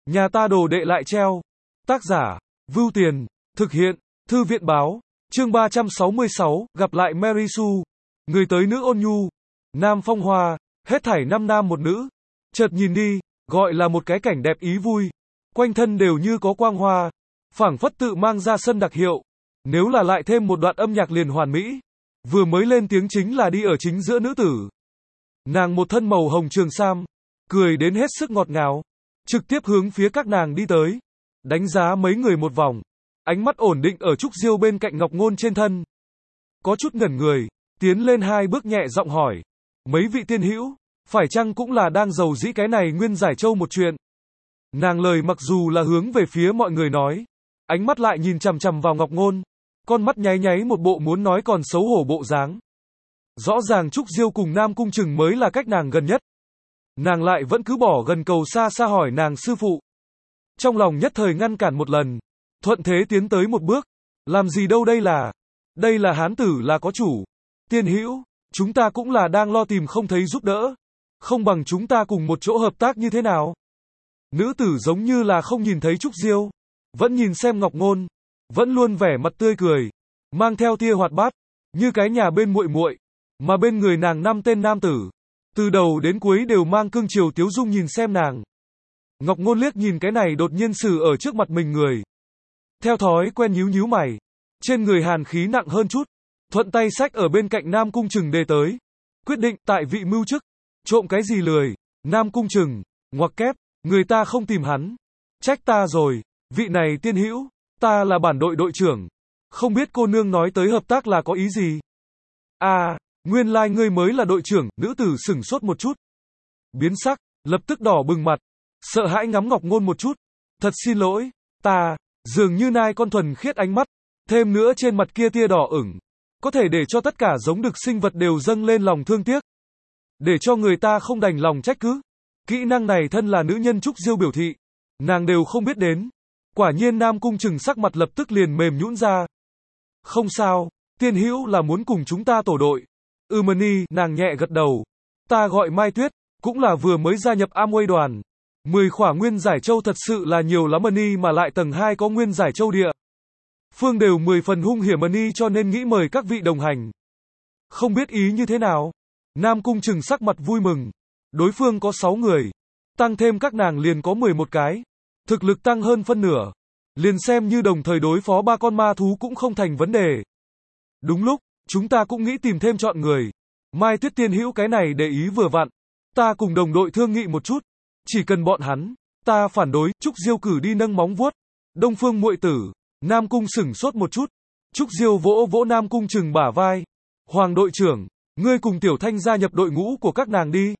Nhà ta đồ đệ lại treo. Tác giả, Vưu Tiền, thực hiện, Thư viện báo, chương 366, gặp lại Mary Sue. Người tới nữ ôn nhu, nam phong hoa, hết thảy 5 nam một nữ. Chợt nhìn đi, gọi là một cái cảnh đẹp ý vui. Quanh thân đều như có quang hoa, phảng phất tự mang ra sân đặc hiệu. Nếu là lại thêm một đoạn âm nhạc liền hoàn mỹ. Vừa mới lên tiếng chính là đi ở chính giữa nữ tử. Nàng một thân màu hồng trường sam, cười đến hết sức ngọt ngào, trực tiếp hướng phía các nàng đi tới, đánh giá mấy người một vòng, ánh mắt ổn định ở Trúc Diêu bên cạnh Ngọc Ngôn trên thân. Có chút ngẩn người, tiến lên 2 bước nhẹ giọng hỏi, mấy vị tiên hữu, phải chăng cũng là đang giàu dĩ cái này Nguyên Giải Châu một chuyện? Nàng lời mặc dù là hướng về phía mọi người nói, ánh mắt lại nhìn chằm chằm vào Ngọc Ngôn, con mắt nháy nháy một bộ muốn nói còn xấu hổ bộ dáng. Rõ ràng Trúc Diêu cùng Nam Cung Trừng mới là cách nàng gần nhất. Nàng lại vẫn cứ bỏ gần cầu xa xa hỏi nàng sư phụ. Trong lòng nhất thời ngăn cản một lần, thuận thế tiến tới một bước. Làm gì đâu đây là hán tử là có chủ. Tiên hữu, chúng ta cũng là đang lo tìm không thấy giúp đỡ. Không bằng chúng ta cùng một chỗ hợp tác như thế nào? Nữ tử giống như là không nhìn thấy Trúc Diêu, vẫn nhìn xem Ngọc Ngôn, vẫn luôn vẻ mặt tươi cười, mang theo tia hoạt bát, như cái nhà bên muội muội, mà bên người nàng 5 tên nam tử, từ đầu đến cuối đều mang cương chiều tiếu dung nhìn xem nàng. Ngọc Ngôn liếc nhìn cái này đột nhiên xử ở trước mặt mình người, theo thói quen nhíu nhíu mày, trên người hàn khí nặng hơn chút, thuận tay xách ở bên cạnh Nam Cung Trừng đề tới, quyết định tại vị mưu chức, trộm cái gì lười. Nam Cung Trừng, ngoặc kép, người ta không tìm hắn, trách ta rồi, vị này tiên hữu, ta là bản đội đội trưởng, không biết cô nương nói tới hợp tác là có ý gì? À, nguyên lai ngươi mới là đội trưởng. Nữ tử sửng sốt một chút, biến sắc, lập tức đỏ bừng mặt, sợ hãi ngắm Ngọc Ngôn một chút, thật xin lỗi, ta, dường như nai con thuần khiết ánh mắt, thêm nữa trên mặt kia tia đỏ ửng, có thể để cho tất cả giống được sinh vật đều dâng lên lòng thương tiếc, để cho người ta không đành lòng trách cứ. Kỹ năng này thân là nữ nhân Trúc Diêu biểu thị, nàng đều không biết đến. Quả nhiên Nam Cung Trừng sắc mặt lập tức liền mềm nhũn ra. Không sao, tiên hữu là muốn cùng chúng ta tổ đội. Mani, nàng nhẹ gật đầu. Ta gọi Mai Tuyết, cũng là vừa mới gia nhập Amway đoàn. 10 khỏa Nguyên Giải Châu thật sự là nhiều lắm Mani, mà lại tầng 2 có Nguyên Giải Châu địa phương đều 10 phần hung hiểm Mani, cho nên nghĩ mời các vị đồng hành. Không biết ý như thế nào? Nam Cung Trừng sắc mặt vui mừng. Đối phương có 6 người, tăng thêm các nàng liền có 11 cái. Thực lực tăng hơn phân nửa, liền xem như đồng thời đối phó 3 con ma thú cũng không thành vấn đề. Đúng lúc, chúng ta cũng nghĩ tìm thêm chọn người. Mai Tuyết tiên hữu cái này để ý vừa vặn. Ta cùng đồng đội thương nghị một chút, chỉ cần bọn hắn, ta phản đối. Trúc Diêu cử đi nâng móng vuốt. Đông Phương muội tử, Nam Cung sửng sốt một chút. Trúc Diêu vỗ vỗ Nam Cung Trừng bả vai. Hoàng đội trưởng, ngươi cùng Tiểu Thanh gia nhập đội ngũ của các nàng đi.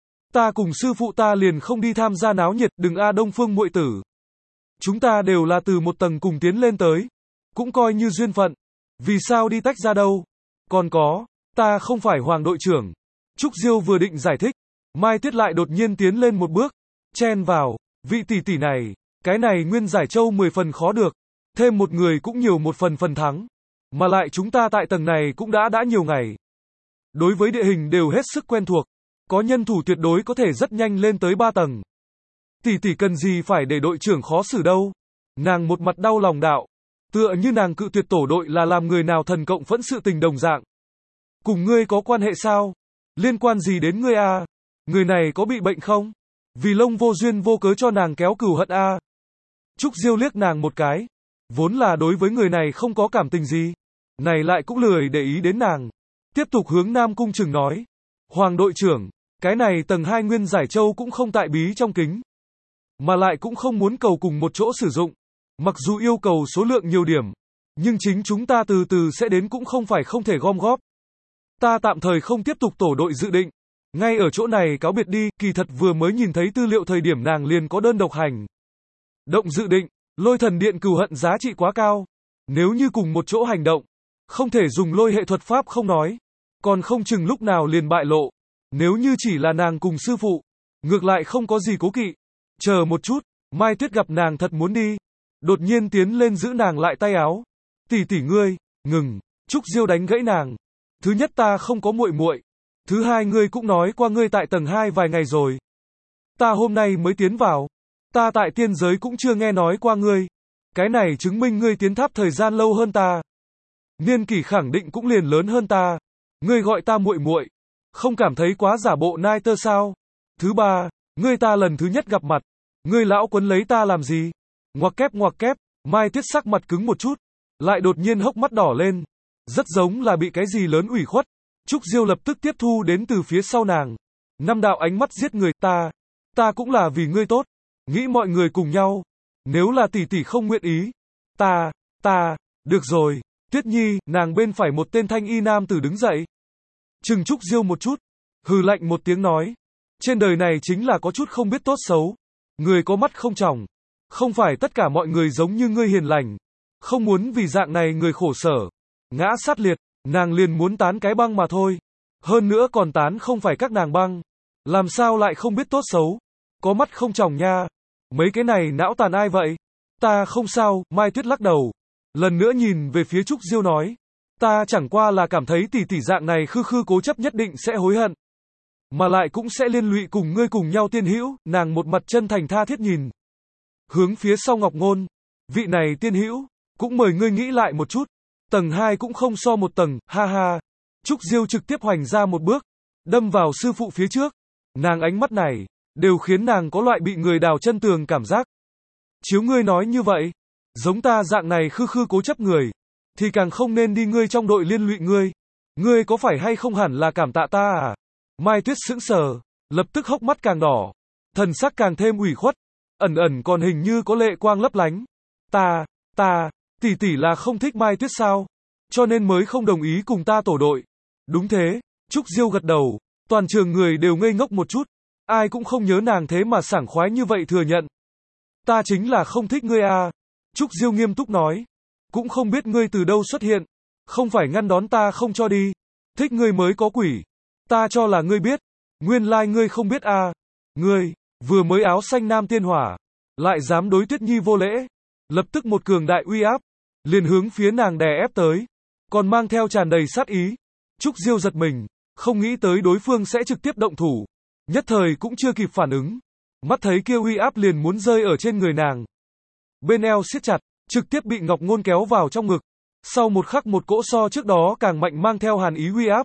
Ta cùng sư phụ ta liền không đi tham gia náo nhiệt. Đừng a Đông Phương muội tử, chúng ta đều là từ một tầng cùng tiến lên tới, cũng coi như duyên phận, vì sao đi tách ra đâu? Còn có, ta không phải Hoàng đội trưởng. Trúc Diêu vừa định giải thích, Mai Tuyết lại đột nhiên tiến lên một bước, chen vào, vị tỷ tỷ này, cái này Nguyên Giải Châu 10 phần khó được, thêm một người cũng nhiều một phần thắng, mà lại chúng ta tại tầng này cũng đã nhiều ngày, đối với địa hình đều hết sức quen thuộc, có nhân thủ tuyệt đối có thể rất nhanh lên tới 3 tầng. Tỷ tỷ cần gì phải để đội trưởng khó xử đâu? Nàng một mặt đau lòng đạo, tựa như nàng cự tuyệt tổ đội là làm người nào thần cộng phẫn sự tình đồng dạng. Cùng ngươi có quan hệ sao? Liên quan gì đến ngươi a? Người này có bị bệnh không? Vì lông vô duyên vô cớ cho nàng kéo cừu hận a. Trúc Diêu liếc nàng một cái, vốn là đối với người này không có cảm tình gì, này lại cũng lười để ý đến nàng. Tiếp tục hướng Nam Cung Trừng nói, Hoàng đội trưởng, cái này tầng 2 Nguyên Giải Châu cũng không tại bí trong kính, mà lại cũng không muốn cầu cùng một chỗ sử dụng. Mặc dù yêu cầu số lượng nhiều điểm, nhưng chính chúng ta từ từ sẽ đến cũng không phải không thể gom góp. Ta tạm thời không tiếp tục tổ đội dự định, ngay ở chỗ này cáo biệt đi. Kỳ thật vừa mới nhìn thấy tư liệu thời điểm nàng liền có đơn độc hành động dự định. Lôi thần điện cừu hận giá trị quá cao, nếu như cùng một chỗ hành động, không thể dùng lôi hệ thuật pháp không nói, còn không chừng lúc nào liền bại lộ. Nếu như chỉ là nàng cùng sư phụ, ngược lại không có gì cố kỵ. Chờ một chút, Mai Tuyết gặp nàng thật muốn đi, đột nhiên tiến lên giữ nàng lại tay áo. Tỷ tỷ ngươi, ngừng. Trúc Diêu đánh gãy nàng. Thứ nhất ta không có muội muội, thứ hai ngươi cũng nói qua ngươi tại tầng 2 vài ngày rồi. Ta hôm nay mới tiến vào. Ta tại tiên giới cũng chưa nghe nói qua ngươi. Cái này chứng minh ngươi tiến tháp thời gian lâu hơn ta. Niên kỷ khẳng định cũng liền lớn hơn ta. Ngươi gọi ta muội muội, không cảm thấy quá giả bộ nai tơ sao? Thứ ba, ngươi ta lần thứ nhất gặp mặt, ngươi lão quấn lấy ta làm gì? Ngoặc kép, Mai Tuyết sắc mặt cứng một chút, lại đột nhiên hốc mắt đỏ lên, rất giống là bị cái gì lớn ủy khuất. Trúc Diêu lập tức tiếp thu đến từ phía sau nàng. Năm đạo ánh mắt giết người, ta cũng là vì ngươi tốt, nghĩ mọi người cùng nhau. Nếu là tỷ tỷ không nguyện ý, được rồi. Tuyết Nhi, nàng bên phải một tên thanh y nam tử đứng dậy. Chừng Trúc Diêu một chút, hừ lạnh một tiếng nói. Trên đời này chính là có chút không biết tốt xấu. Người có mắt không tròng. Không phải tất cả mọi người giống như ngươi hiền lành. Không muốn vì dạng này người khổ sở. Ngã sát liệt, nàng liền muốn tán cái băng mà thôi. Hơn nữa còn tán không phải các nàng băng. Làm sao lại không biết tốt xấu. Có mắt không tròng nha. Mấy cái này não tàn ai vậy? Ta không sao, Mai Tuyết lắc đầu. Lần nữa nhìn về phía Trúc Diêu nói. Ta chẳng qua là cảm thấy tỷ tỷ dạng này khư cố chấp nhất định sẽ hối hận. Mà lại cũng sẽ liên lụy cùng ngươi cùng nhau tiên hữu, nàng một mặt chân thành tha thiết nhìn. Hướng phía sau Ngọc Ngôn. Vị này tiên hữu, cũng mời ngươi nghĩ lại một chút. Tầng 2 cũng không so một tầng, ha ha. Trúc Diêu trực tiếp hoành ra một bước, đâm vào sư phụ phía trước. Nàng ánh mắt này, đều khiến nàng có loại bị người đào chân tường cảm giác. Chiếu ngươi nói như vậy, giống ta dạng này khư cố chấp người, thì càng không nên đi ngươi trong đội liên lụy ngươi. Ngươi có phải hay không hẳn là cảm tạ ta à? Mai Tuyết sững sờ, lập tức hốc mắt càng đỏ, thần sắc càng thêm ủy khuất, ẩn còn hình như có lệ quang lấp lánh. Tỷ tỷ là không thích Mai Tuyết sao? Cho nên mới không đồng ý cùng ta tổ đội. Đúng thế, Trúc Diêu gật đầu, toàn trường người đều ngây ngốc một chút, ai cũng không nhớ nàng thế mà sảng khoái như vậy thừa nhận. Ta chính là không thích ngươi à? Trúc Diêu nghiêm túc nói, cũng không biết ngươi từ đâu xuất hiện, không phải ngăn đón ta không cho đi, thích ngươi mới có quỷ. Ta cho là ngươi biết, nguyên lai ngươi không biết à? Ngươi, vừa mới áo xanh nam tiên hỏa, lại dám đối Tuyết Nhi vô lễ, lập tức một cường đại uy áp, liền hướng phía nàng đè ép tới, còn mang theo tràn đầy sát ý. Trúc Diêu giật mình, không nghĩ tới đối phương sẽ trực tiếp động thủ, nhất thời cũng chưa kịp phản ứng, mắt thấy kia uy áp liền muốn rơi ở trên người nàng. Bên eo siết chặt, trực tiếp bị Ngọc Ngôn kéo vào trong ngực, sau một khắc một cỗ so trước đó càng mạnh mang theo hàn ý uy áp,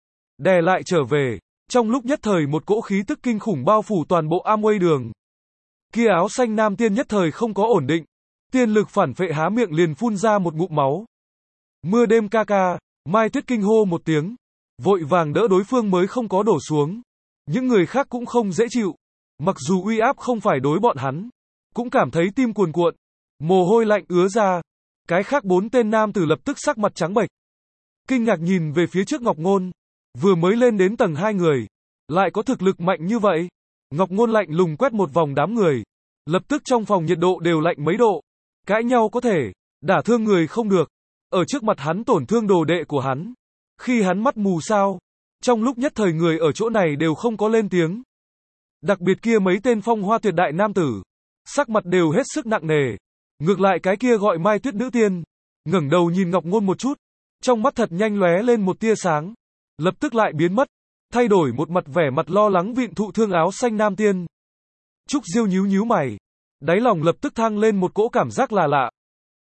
đè lại trở về, trong lúc nhất thời một cỗ khí tức kinh khủng bao phủ toàn bộ Amway đường. Kia áo xanh nam tiên nhất thời không có ổn định, tiên lực phản phệ há miệng liền phun ra một ngụm máu. Mưa đêm ca ca, Mai Tuyết kinh hô một tiếng, vội vàng đỡ đối phương mới không có đổ xuống. Những người khác cũng không dễ chịu, mặc dù uy áp không phải đối bọn hắn, cũng cảm thấy tim cuồn cuộn, mồ hôi lạnh ứa ra. Cái khác 4 tên nam tử lập tức sắc mặt trắng bệch, kinh ngạc nhìn về phía trước Ngọc Ngôn, vừa mới lên đến tầng 2 người, lại có thực lực mạnh như vậy. Ngọc Ngôn lạnh lùng quét một vòng đám người, lập tức trong phòng nhiệt độ đều lạnh mấy độ. Cãi nhau có thể, đả thương người không được. Ở trước mặt hắn tổn thương đồ đệ của hắn, khi hắn mắt mù sao? Trong lúc nhất thời người ở chỗ này đều không có lên tiếng. Đặc biệt kia mấy tên phong hoa tuyệt đại nam tử, sắc mặt đều hết sức nặng nề. Ngược lại cái kia gọi Mai Tuyết nữ tiên, ngẩng đầu nhìn Ngọc Ngôn một chút, trong mắt thật nhanh lóe lên một tia sáng, lập tức lại biến mất, thay đổi một mặt vẻ mặt lo lắng vịn thụ thương áo xanh nam tiên. Trúc Diêu nhíu mày, đáy lòng lập tức thăng lên một cỗ cảm giác là lạ.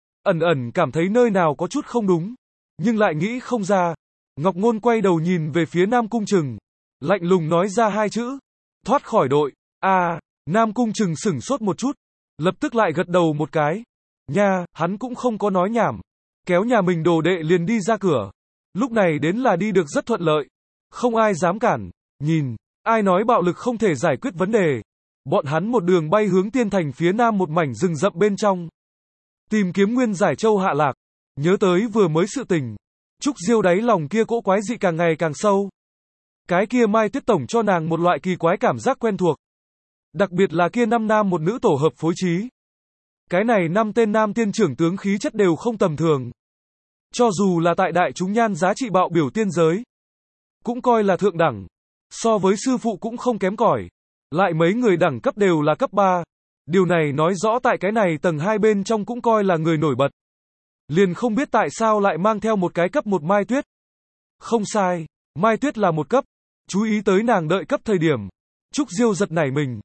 Ẩn cảm thấy nơi nào có chút không đúng, nhưng lại nghĩ không ra. Ngọc Ngôn quay đầu nhìn về phía Nam Cung Trừng, lạnh lùng nói ra 2 chữ, thoát khỏi đội. Nam Cung Trừng sửng sốt một chút, lập tức lại gật đầu một cái. Nha, hắn cũng không có nói nhảm, kéo nhà mình đồ đệ liền đi ra cửa. Lúc này đến là đi được rất thuận lợi, không ai dám cản. Nhìn, ai nói bạo lực không thể giải quyết vấn đề. Bọn hắn một đường bay hướng tiên thành phía nam một mảnh rừng rậm bên trong, tìm kiếm nguyên giải châu hạ lạc. Nhớ tới vừa mới sự tình, Trúc Diêu đáy lòng kia cỗ quái dị càng ngày càng sâu. Cái kia Mai Tuyết tổng cho nàng một loại kỳ quái cảm giác quen thuộc. Đặc biệt là kia 5 nam một nữ tổ hợp phối trí. Cái này 5 tên nam tiên trưởng tướng khí chất đều không tầm thường. Cho dù là tại đại chúng nhan giá trị bạo biểu tiên giới, cũng coi là thượng đẳng. So với sư phụ cũng không kém cỏi. Lại mấy người đẳng cấp đều là cấp 3. Điều này nói rõ tại cái này tầng 2 bên trong cũng coi là người nổi bật. Liền không biết tại sao lại mang theo một cái cấp 1 Mai Tuyết. Không sai, Mai Tuyết là một cấp. Chú ý tới nàng đợi cấp thời điểm, Trúc Diêu giật nảy mình.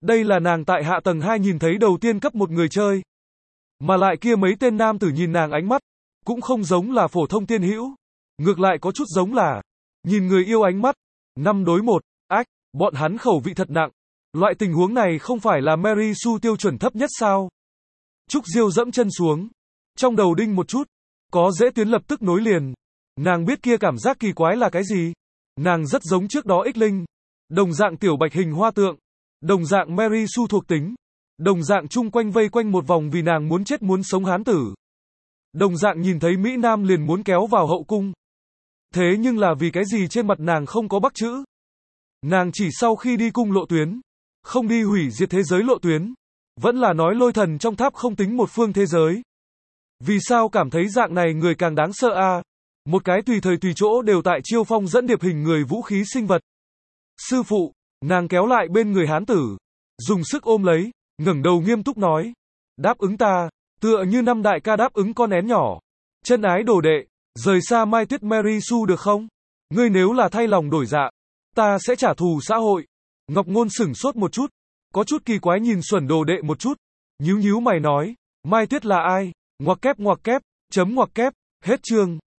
Đây là nàng tại hạ tầng 2 nhìn thấy đầu tiên cấp một người chơi. Mà lại kia mấy tên nam tử nhìn nàng ánh mắt, cũng không giống là phổ thông tiên hữu. Ngược lại có chút giống là, nhìn người yêu ánh mắt, 5 đối 1, ách, bọn hắn khẩu vị thật nặng. Loại tình huống này không phải là Mary Sue tiêu chuẩn thấp nhất sao? Trúc Diêu dẫm chân xuống. Trong đầu đinh một chút, có dễ tuyến lập tức nối liền. Nàng biết kia cảm giác kỳ quái là cái gì? Nàng rất giống trước đó Ích Linh. Đồng dạng tiểu bạch hình hoa tượng. Đồng dạng Mary Sue thuộc tính. Đồng dạng chung quanh vây quanh một vòng vì nàng muốn chết muốn sống hán tử. Đồng dạng nhìn thấy Mỹ Nam liền muốn kéo vào hậu cung. Thế nhưng là vì cái gì trên mặt nàng không có bắc chữ? Nàng chỉ sau khi đi cung lộ tuyến, không đi hủy diệt thế giới lộ tuyến. Vẫn là nói lôi thần trong tháp không tính một phương thế giới. Vì sao cảm thấy dạng này người càng đáng sợ a? Một cái tùy thời tùy chỗ đều tại chiêu phong dẫn điệp hình người vũ khí sinh vật. Sư phụ, nàng kéo lại bên người hán tử, dùng sức ôm lấy, ngẩng đầu nghiêm túc nói. Đáp ứng ta, tựa như năm đại ca đáp ứng con én nhỏ. Chân ái đồ đệ, rời xa Mai Tuyết Mary Sue được không? Ngươi nếu là thay lòng đổi dạ, ta sẽ trả thù xã hội. Ngọc Ngôn sửng sốt một chút, có chút kỳ quái nhìn Xuẩn đồ đệ một chút, nhíu nhíu mày nói, Mai Tuyết là ai? Ngoặc kép, chấm ngoặc kép, hết chương.